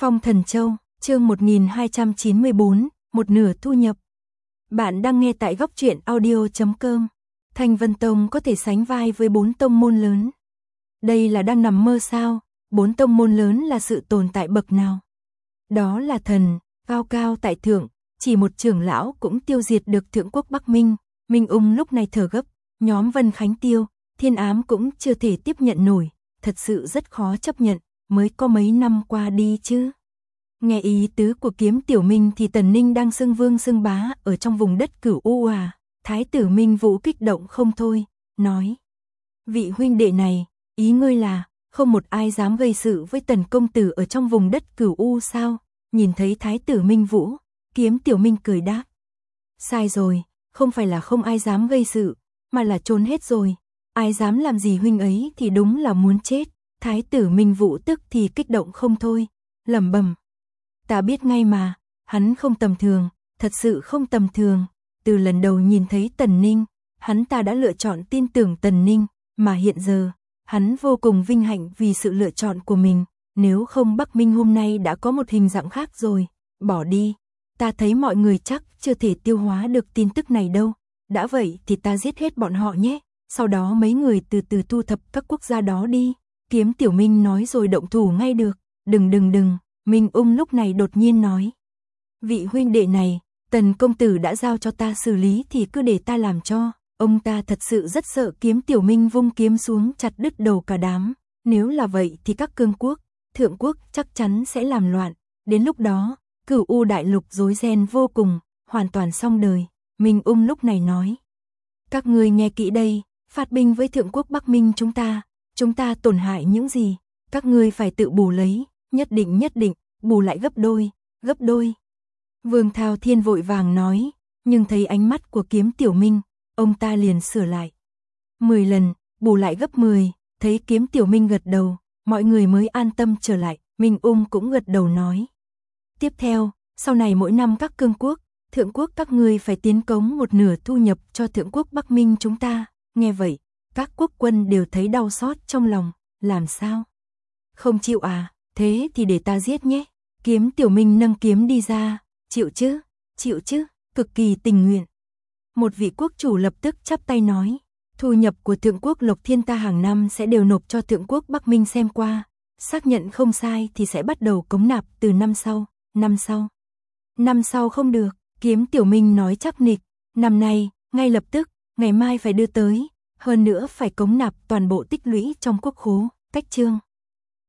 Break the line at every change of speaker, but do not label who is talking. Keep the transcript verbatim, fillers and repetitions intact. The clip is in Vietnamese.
Phong Thần Châu, chương một nghìn hai trăm chín mươi bốn, một nửa thu nhập. Bạn đang nghe tại góc truyện audio chấm com. Thanh Vân Tông có thể sánh vai với bốn tông môn lớn. Đây là đang nằm mơ sao? Bốn tông môn lớn là sự tồn tại bậc nào? Đó là thần, cao cao tại thượng, chỉ một trưởng lão cũng tiêu diệt được Thượng Quốc Bắc Minh. Minh Ung lúc này thở gấp, nhóm Vân Khánh Tiêu, Thiên Ám cũng chưa thể tiếp nhận nổi, thật sự rất khó chấp nhận, mới có mấy năm qua đi chứ. Nghe ý tứ của Kiếm Tiểu Minh thì Tần Ninh đang xưng vương xưng bá ở trong vùng đất Cửu U à. Thái tử Minh Vũ kích động không thôi, nói: vị huynh đệ này, ý ngươi là không một ai dám gây sự với Tần công tử ở trong vùng đất Cửu U sao? Nhìn thấy Thái tử Minh Vũ, Kiếm Tiểu Minh cười đáp: sai rồi, không phải là không ai dám gây sự, mà là trốn hết rồi. Ai dám làm gì huynh ấy thì đúng là muốn chết. Thái tử Minh Vũ tức thì kích động không thôi, lẩm bẩm: ta biết ngay mà, hắn không tầm thường, thật sự không tầm thường. Từ lần đầu nhìn thấy Tần Ninh, hắn ta đã lựa chọn tin tưởng Tần Ninh, mà hiện giờ, hắn vô cùng vinh hạnh vì sự lựa chọn của mình. Nếu không Bắc Minh hôm nay đã có một hình dạng khác rồi. Bỏ đi, ta thấy mọi người chắc chưa thể tiêu hóa được tin tức này đâu. Đã vậy thì ta giết hết bọn họ nhé, sau đó mấy người từ từ thu thập các quốc gia đó đi. Kiếm Tiểu Minh nói rồi động thủ ngay được. Đừng đừng đừng, Minh Ung lúc này đột nhiên nói: vị huynh đệ này, Tần công tử đã giao cho ta xử lý thì cứ để ta làm cho. Ông ta thật sự rất sợ. Kiếm Tiểu Minh vung kiếm xuống chặt đứt đầu cả đám. Nếu là vậy thì các cương quốc, thượng quốc chắc chắn sẽ làm loạn. Đến lúc đó, Cửu U đại lục rối ren vô cùng, hoàn toàn xong đời. Minh Ung lúc này nói: các ngươi nghe kỹ đây, phát binh với Thượng Quốc Bắc Minh chúng ta. Chúng ta tổn hại những gì, các ngươi phải tự bù lấy, nhất định nhất định, bù lại gấp đôi, gấp đôi. Vương Thao Thiên vội vàng nói, nhưng thấy ánh mắt của Kiếm Tiểu Minh, ông ta liền sửa lại: mười lần, bù lại gấp mười. Thấy Kiếm Tiểu Minh gật đầu, mọi người mới an tâm trở lại. Minh Ung cũng gật đầu nói: tiếp theo, sau này mỗi năm các cương quốc, thượng quốc các ngươi phải tiến cống một nửa thu nhập cho Thượng Quốc Bắc Minh chúng ta. Nghe vậy, các quốc quân đều thấy đau xót trong lòng. Làm sao? Không chịu à? Thế thì để ta giết nhé. Kiếm Tiểu Minh nâng kiếm đi ra. Chịu chứ? Chịu chứ? Cực kỳ tình nguyện. Một vị quốc chủ lập tức chắp tay nói: thu nhập của Thượng Quốc Lộc Thiên ta hàng năm sẽ đều nộp cho Thượng Quốc Bắc Minh xem qua. Xác nhận không sai thì sẽ bắt đầu cống nạp từ năm sau. Năm sau? Năm sau không được. Kiếm Tiểu Minh nói chắc nịch. Năm nay, ngay lập tức, ngày mai phải đưa tới. Hơn nữa phải cống nạp toàn bộ tích lũy trong quốc khố. Cách chương.